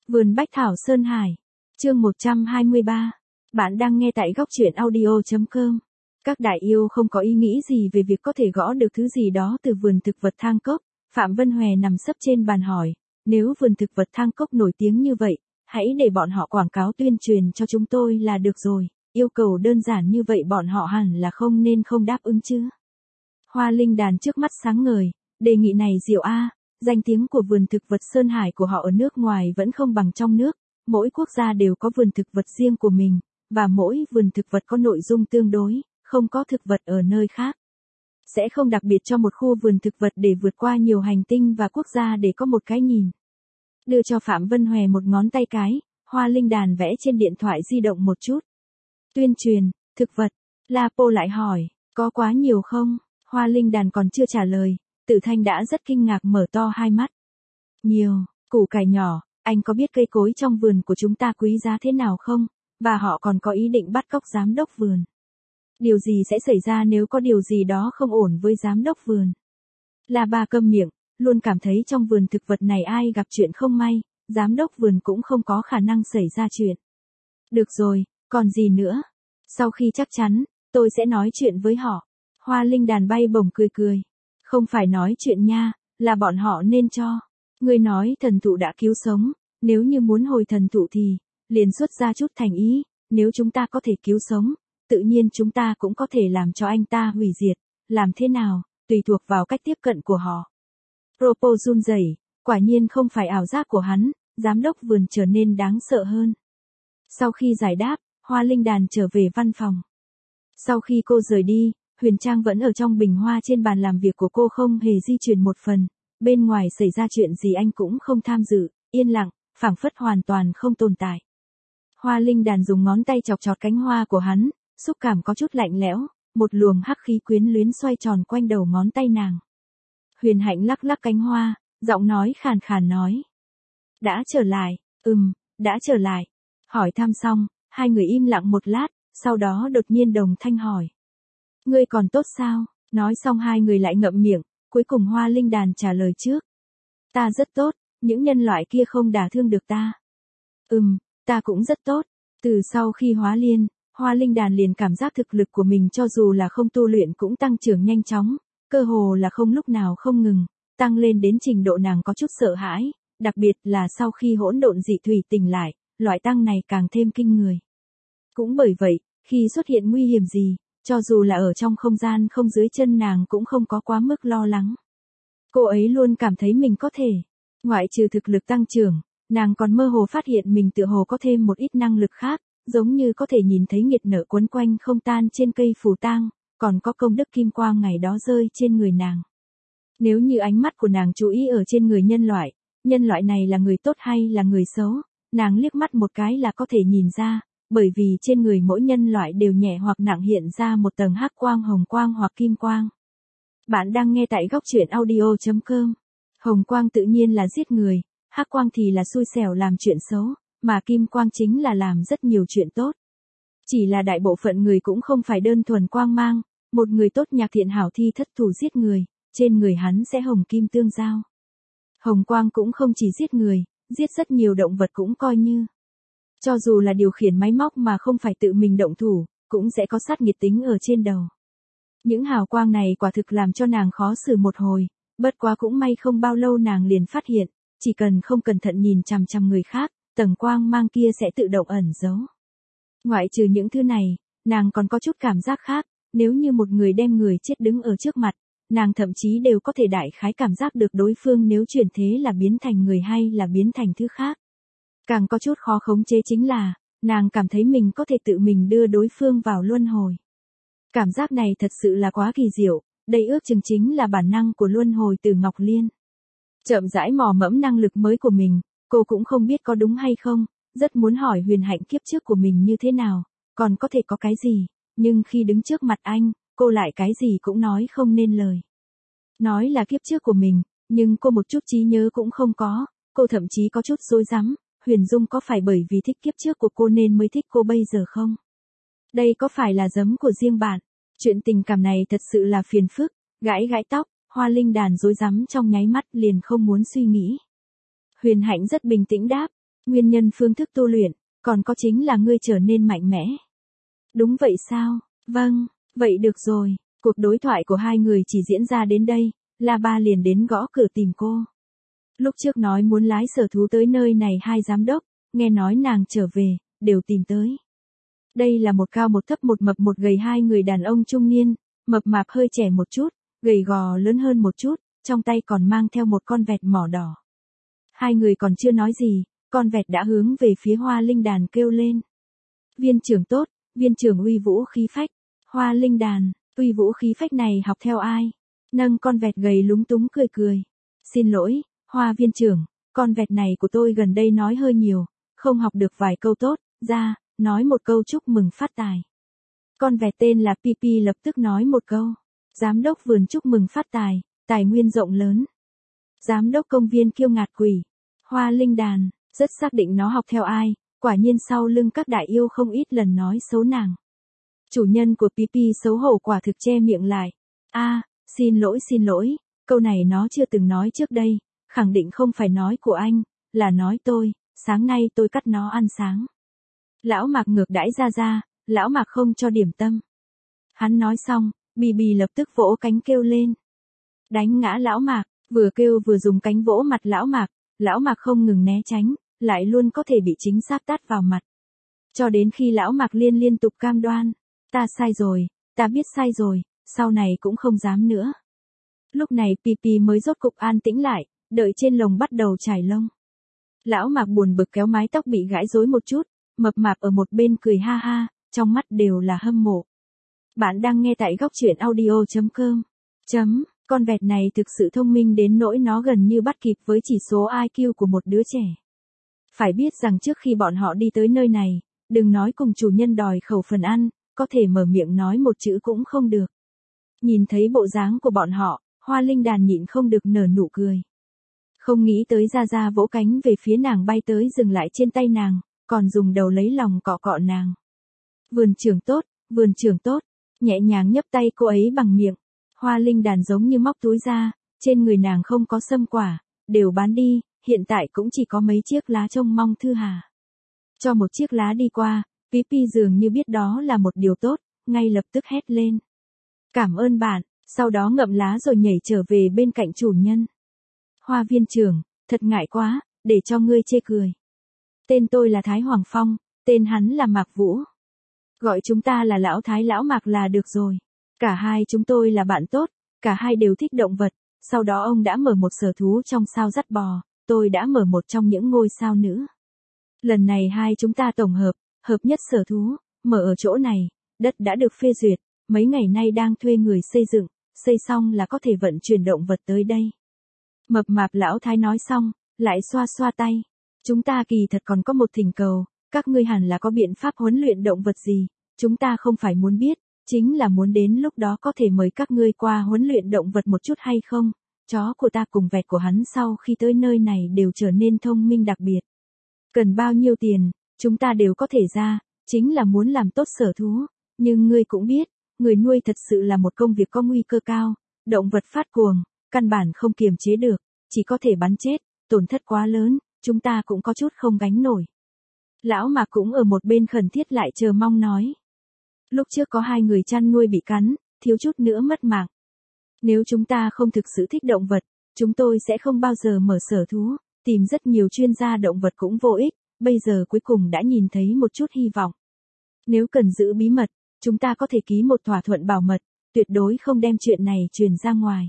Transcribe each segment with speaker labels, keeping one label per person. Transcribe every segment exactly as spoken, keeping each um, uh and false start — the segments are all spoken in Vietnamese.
Speaker 1: Vườn Bách Thảo Sơn Hải. Chương một trăm hai mươi ba. Bạn đang nghe tại góc truyện audio chấm com. Các đại yêu không có ý nghĩ gì về việc có thể gõ được thứ gì đó từ vườn thực vật Thang Cốc. Phạm Vân Hòe nằm sấp trên bàn hỏi, nếu vườn thực vật Thang Cốc nổi tiếng như vậy, hãy để bọn họ quảng cáo tuyên truyền cho chúng tôi là được rồi. Yêu cầu đơn giản như vậy bọn họ hẳn là không nên không đáp ứng chứ. Hoa Linh Đàn trước mắt sáng ngời, đề nghị này diệu a. Danh tiếng của vườn thực vật Sơn Hải của họ ở nước ngoài vẫn không bằng trong nước, mỗi quốc gia đều có vườn thực vật riêng của mình, và mỗi vườn thực vật có nội dung tương đối, không có thực vật ở nơi khác. Sẽ không đặc biệt cho một khu vườn thực vật để vượt qua nhiều hành tinh và quốc gia để có một cái nhìn. Đưa cho Phạm Vân Hòe một ngón tay cái, Hoa Linh Đàn vẽ trên điện thoại di động một chút. Tuyên truyền, thực vật, La Po lại hỏi, có quá nhiều không? Hoa Linh Đàn còn chưa trả lời. Tử Thanh đã rất kinh ngạc mở to hai mắt. Nhiều, củ cải nhỏ, anh có biết cây cối trong vườn của chúng ta quý giá thế nào không? Và họ còn có ý định bắt cóc giám đốc vườn. Điều gì sẽ xảy ra nếu có điều gì đó không ổn với giám đốc vườn? La Ba câm miệng, luôn cảm thấy trong vườn thực vật này ai gặp chuyện không may, giám đốc vườn cũng không có khả năng xảy ra chuyện. Được rồi, còn gì nữa? Sau khi chắc chắn, tôi sẽ nói chuyện với họ. Hoa Linh Đàn bay bổng cười cười. Không phải nói chuyện nha, là bọn họ nên cho. Ngươi nói thần thụ đã cứu sống, nếu như muốn hồi thần thụ thì, liền xuất ra chút thành ý, nếu chúng ta có thể cứu sống, tự nhiên chúng ta cũng có thể làm cho anh ta hủy diệt, làm thế nào, tùy thuộc vào cách tiếp cận của họ. Propo run rẩy, quả nhiên không phải ảo giác của hắn, giám đốc vườn trở nên đáng sợ hơn. Sau khi giải đáp, Hoa Linh Đàn trở về văn phòng. Sau khi cô rời đi, Huyền Trang vẫn ở trong bình hoa trên bàn làm việc của cô không hề di chuyển một phần, bên ngoài xảy ra chuyện gì anh cũng không tham dự, yên lặng, phảng phất hoàn toàn không tồn tại. Hoa Linh Đàn dùng ngón tay chọc chọt cánh hoa của hắn, xúc cảm có chút lạnh lẽo, một luồng hắc khí quyến luyến xoay tròn quanh đầu ngón tay nàng. Huyền Hạnh lắc lắc cánh hoa, giọng nói khàn khàn nói. Đã trở lại, ừm, đã trở lại. Hỏi thăm xong, hai người im lặng một lát, sau đó đột nhiên đồng thanh hỏi. Ngươi còn tốt sao? Nói xong hai người lại ngậm miệng, cuối cùng Hoa Linh Đàn trả lời trước. Ta rất tốt, những nhân loại kia không đả thương được ta. Ừm, ta cũng rất tốt. Từ sau khi hóa liên, Hoa Linh Đàn liền cảm giác thực lực của mình cho dù là không tu luyện cũng tăng trưởng nhanh chóng, cơ hồ là không lúc nào không ngừng, tăng lên đến trình độ nàng có chút sợ hãi, đặc biệt là sau khi hỗn độn dị thủy tỉnh lại, loại tăng này càng thêm kinh người. Cũng bởi vậy, khi xuất hiện nguy hiểm gì, cho dù là ở trong không gian không dưới chân nàng cũng không có quá mức lo lắng. Cô ấy luôn cảm thấy mình có thể, ngoại trừ thực lực tăng trưởng, nàng còn mơ hồ phát hiện mình tựa hồ có thêm một ít năng lực khác, giống như có thể nhìn thấy nghiệt nở quấn quanh không tan trên cây phù tang, còn có công đức kim quang ngày đó rơi trên người nàng. Nếu như ánh mắt của nàng chú ý ở trên người nhân loại, nhân loại này là người tốt hay là người xấu, nàng liếc mắt một cái là có thể nhìn ra. Bởi vì trên người mỗi nhân loại đều nhẹ hoặc nặng hiện ra một tầng hắc quang, hồng quang hoặc kim quang. Bạn đang nghe tại góc truyện audio chấm com. Hồng quang tự nhiên là giết người, hắc quang thì là xui xẻo làm chuyện xấu, mà kim quang chính là làm rất nhiều chuyện tốt. Chỉ là đại bộ phận người cũng không phải đơn thuần quang mang, một người tốt nhạc thiện hảo thi thất thủ giết người, trên người hắn sẽ hồng kim tương giao. Hồng quang cũng không chỉ giết người, giết rất nhiều động vật cũng coi như. Cho dù là điều khiển máy móc mà không phải tự mình động thủ, cũng sẽ có sát nghiệt tính ở trên đầu. Những hào quang này quả thực làm cho nàng khó xử một hồi, bất quá cũng may không bao lâu nàng liền phát hiện, chỉ cần không cẩn thận nhìn chằm chằm người khác, tầng quang mang kia sẽ tự động ẩn giấu. Ngoại trừ những thứ này, nàng còn có chút cảm giác khác, nếu như một người đem người chết đứng ở trước mặt, nàng thậm chí đều có thể đại khái cảm giác được đối phương nếu chuyển thế là biến thành người hay là biến thành thứ khác. Càng có chút khó khống chế chính là, nàng cảm thấy mình có thể tự mình đưa đối phương vào luân hồi. Cảm giác này thật sự là quá kỳ diệu, đây ước chừng chính là bản năng của luân hồi từ Ngọc Liên. Chậm rãi mò mẫm năng lực mới của mình, cô cũng không biết có đúng hay không, rất muốn hỏi Huyền Hạnh kiếp trước của mình như thế nào, còn có thể có cái gì, nhưng khi đứng trước mặt anh, cô lại cái gì cũng nói không nên lời. Nói là kiếp trước của mình, nhưng cô một chút trí nhớ cũng không có, cô thậm chí có chút rối rắm. Huyền Dung có phải bởi vì thích kiếp trước của cô nên mới thích cô bây giờ không? Đây có phải là giấm của riêng bạn? Chuyện tình cảm này thật sự là phiền phức, gãi gãi tóc, Hoa Linh Đàn rối rắm trong nháy mắt liền không muốn suy nghĩ. Huyền Hạnh rất bình tĩnh đáp, Nguyên nhân phương thức tu luyện, còn có chính là ngươi trở nên mạnh mẽ. Đúng vậy sao? Vâng, vậy được rồi. Cuộc đối thoại của hai người chỉ diễn ra đến đây, La Ba liền đến gõ cửa tìm cô. Lúc trước nói muốn lái sở thú tới nơi này hai giám đốc, nghe nói nàng trở về, đều tìm tới. Đây là một cao một thấp một mập một gầy hai người đàn ông trung niên, mập mạp hơi trẻ một chút, gầy gò lớn hơn một chút, trong tay còn mang theo một con vẹt mỏ đỏ. Hai người còn chưa nói gì, con vẹt đã hướng về phía Hoa Linh Đàn kêu lên. Viên trưởng tốt, viên trưởng uy vũ khí phách. Hoa Linh Đàn, uy vũ khí phách này học theo ai? Nâng con vẹt gầy lúng túng cười cười. Xin lỗi, Hoa viên trưởng, con vẹt này của tôi gần đây nói hơi nhiều, không học được vài câu tốt, ra, nói một câu chúc mừng phát tài. Con vẹt tên là Pipi lập tức nói một câu. Giám đốc vườn chúc mừng phát tài, tài nguyên rộng lớn. Giám đốc công viên kiêu ngạt quỷ. Hoa Linh Đàn, rất xác định nó học theo ai, quả nhiên sau lưng các đại yêu không ít lần nói xấu nàng. Chủ nhân của Pipi xấu hổ quả thực che miệng lại. A, xin lỗi xin lỗi, câu này nó chưa từng nói trước đây, khẳng định không phải nói của anh, là nói tôi, sáng nay tôi cắt nó ăn sáng. Lão Mạc ngược đãi ra ra, lão Mạc không cho điểm tâm. Hắn nói xong, Bì Bì lập tức vỗ cánh kêu lên. Đánh ngã lão Mạc, vừa kêu vừa dùng cánh vỗ mặt lão Mạc, lão Mạc không ngừng né tránh, lại luôn có thể bị chính xác tát vào mặt. Cho đến khi lão Mạc liên liên tục cam đoan, ta sai rồi, ta biết sai rồi, sau này cũng không dám nữa. Lúc này Pipi mới rốt cục an tĩnh lại, đợi trên lồng bắt đầu trải lông. Lão Mạc buồn bực kéo mái tóc bị gãi rối một chút, mập mạp ở một bên cười ha ha, trong mắt đều là hâm mộ. Bạn đang nghe tại góc truyện audio chấm com. Chấm, con vẹt này thực sự thông minh đến nỗi nó gần như bắt kịp với chỉ số i kiu của một đứa trẻ. Phải biết rằng trước khi bọn họ đi tới nơi này, đừng nói cùng chủ nhân đòi khẩu phần ăn, có thể mở miệng nói một chữ cũng không được. Nhìn thấy bộ dáng của bọn họ, Hoa Linh Đàn nhịn không được nở nụ cười. Không nghĩ tới ra ra vỗ cánh về phía nàng bay tới dừng lại trên tay nàng, còn dùng đầu lấy lòng cọ cọ nàng. Vườn trưởng tốt, vườn trưởng tốt, nhẹ nhàng nhấp tay cô ấy bằng miệng. Hoa Linh Đàn giống như móc túi ra, trên người nàng không có sâm quả, đều bán đi, hiện tại cũng chỉ có mấy chiếc lá trông mong thư hà. Cho một chiếc lá đi qua, Pipi dường như biết đó là một điều tốt, ngay lập tức hét lên. Cảm ơn bạn, sau đó ngậm lá rồi nhảy trở về bên cạnh chủ nhân. Hoa viên trưởng, thật ngại quá, để cho ngươi chê cười. Tên tôi là Thái Hoàng Phong, tên hắn là Mạc Vũ. Gọi chúng ta là Lão Thái Lão Mạc là được rồi. Cả hai chúng tôi là bạn tốt, cả hai đều thích động vật, sau đó ông đã mở một sở thú trong sao dắt bò, tôi đã mở một trong những ngôi sao nữ. Lần này hai chúng ta tổng hợp, hợp nhất sở thú, mở ở chỗ này, đất đã được phê duyệt, mấy ngày nay đang thuê người xây dựng, xây xong là có thể vận chuyển động vật tới đây. Mập mạp Lão Thái nói xong, lại xoa xoa tay. Chúng ta kỳ thật còn có một thỉnh cầu, các ngươi hẳn là có biện pháp huấn luyện động vật gì, chúng ta không phải muốn biết, chính là muốn đến lúc đó có thể mời các ngươi qua huấn luyện động vật một chút hay không. Chó của ta cùng vẹt của hắn sau khi tới nơi này đều trở nên thông minh đặc biệt. Cần bao nhiêu tiền, chúng ta đều có thể ra, chính là muốn làm tốt sở thú, nhưng ngươi cũng biết, người nuôi thật sự là một công việc có nguy cơ cao, động vật phát cuồng, căn bản không kiềm chế được, chỉ có thể bắn chết, tổn thất quá lớn, chúng ta cũng có chút không gánh nổi. Lão Mạc cũng ở một bên khẩn thiết lại chờ mong nói. Lúc trước có hai người chăn nuôi bị cắn, thiếu chút nữa mất mạng. Nếu chúng ta không thực sự thích động vật, chúng tôi sẽ không bao giờ mở sở thú, tìm rất nhiều chuyên gia động vật cũng vô ích, bây giờ cuối cùng đã nhìn thấy một chút hy vọng. Nếu cần giữ bí mật, chúng ta có thể ký một thỏa thuận bảo mật, tuyệt đối không đem chuyện này truyền ra ngoài.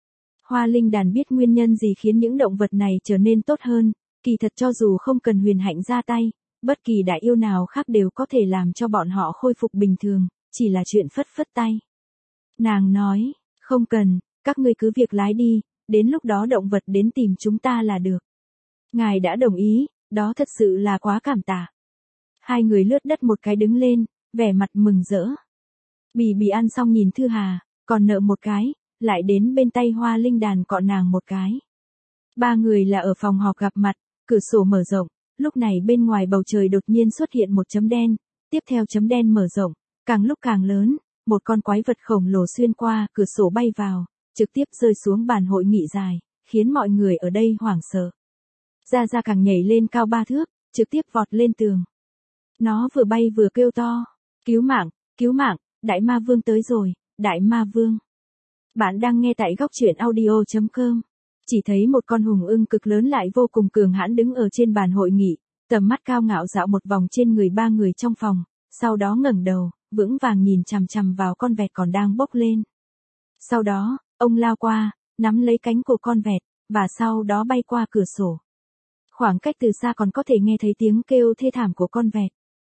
Speaker 1: Hoa Linh Đàn biết nguyên nhân gì khiến những động vật này trở nên tốt hơn, kỳ thật cho dù không cần huyền hạnh ra tay, bất kỳ đại yêu nào khác đều có thể làm cho bọn họ khôi phục bình thường, chỉ là chuyện phất phất tay. Nàng nói, không cần, các ngươi cứ việc lái đi, đến lúc đó động vật đến tìm chúng ta là được. Ngài đã đồng ý, đó thật sự là quá cảm tạ. Hai người lướt đất một cái đứng lên, vẻ mặt mừng rỡ. Bì Bì ăn xong nhìn Thư Hà, còn nợ một cái, lại đến bên tay Hoa Linh Đàn cọ nàng một cái. Ba người là ở phòng họp gặp mặt, cửa sổ mở rộng, lúc này bên ngoài bầu trời đột nhiên xuất hiện một chấm đen, tiếp theo chấm đen mở rộng, càng lúc càng lớn, một con quái vật khổng lồ xuyên qua cửa sổ bay vào, trực tiếp rơi xuống bàn hội nghị dài, khiến mọi người ở đây hoảng sợ. Gia Gia càng nhảy lên cao ba thước, trực tiếp vọt lên tường. Nó vừa bay vừa kêu to, cứu mạng, cứu mạng, đại ma vương tới rồi, đại ma vương. Bạn đang nghe tại góc truyện audio chấm com. Chỉ thấy một con hùng ưng cực lớn lại vô cùng cường hãn đứng ở trên bàn hội nghị, tầm mắt cao ngạo dạo một vòng trên người ba người trong phòng, sau đó ngẩng đầu, vững vàng nhìn chằm chằm vào con vẹt còn đang bốc lên. Sau đó, ông lao qua, nắm lấy cánh của con vẹt, và sau đó bay qua cửa sổ. Khoảng cách từ xa còn có thể nghe thấy tiếng kêu thê thảm của con vẹt.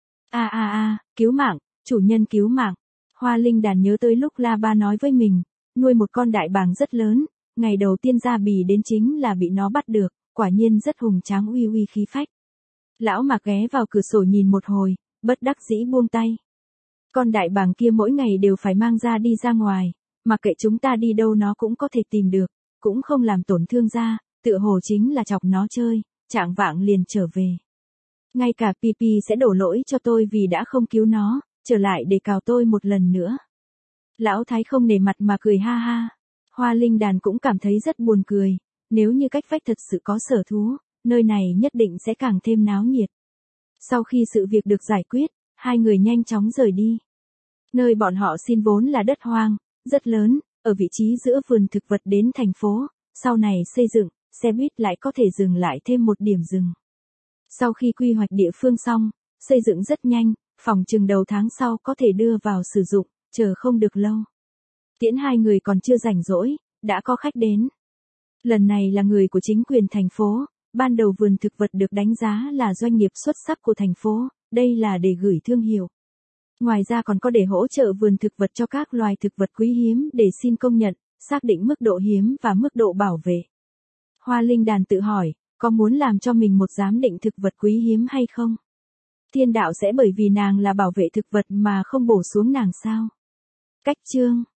Speaker 1: A a a, cứu mạng, chủ nhân cứu mạng. Hoa Linh Đàn nhớ tới lúc La Ba nói với mình, nuôi một con đại bàng rất lớn, ngày đầu tiên ra bì đến chính là bị nó bắt được, quả nhiên rất hùng tráng uy uy khí phách. Lão Mạc ghé vào cửa sổ nhìn một hồi, bất đắc dĩ buông tay. Con đại bàng kia mỗi ngày đều phải mang ra đi ra ngoài, mặc kệ chúng ta đi đâu nó cũng có thể tìm được, cũng không làm tổn thương ra, tựa hồ chính là chọc nó chơi, trạng vạng liền trở về. Ngay cả Pipi sẽ đổ lỗi cho tôi vì đã không cứu nó, trở lại để cào tôi một lần nữa. Lão Thái không nể mặt mà cười ha ha. Hoa Linh Đàn cũng cảm thấy rất buồn cười, nếu như cách vách thật sự có sở thú, nơi này nhất định sẽ càng thêm náo nhiệt. Sau khi sự việc được giải quyết, hai người nhanh chóng rời đi. Nơi bọn họ xin vốn là đất hoang, rất lớn, ở vị trí giữa vườn thực vật đến thành phố, sau này xây dựng, xe buýt lại có thể dừng lại thêm một điểm dừng. Sau khi quy hoạch địa phương xong, xây dựng rất nhanh, phòng chừng đầu tháng sau có thể đưa vào sử dụng, chờ không được lâu. Tiễn hai người còn chưa rảnh rỗi, đã có khách đến. Lần này là người của chính quyền thành phố, ban đầu vườn thực vật được đánh giá là doanh nghiệp xuất sắc của thành phố, đây là để gửi thương hiệu. Ngoài ra còn có để hỗ trợ vườn thực vật cho các loài thực vật quý hiếm để xin công nhận, xác định mức độ hiếm và mức độ bảo vệ. Hoa Linh Đàn tự hỏi, có muốn làm cho mình một giám định thực vật quý hiếm hay không? Thiên đạo sẽ bởi vì nàng là bảo vệ thực vật mà không bổ xuống nàng sao? Cách chương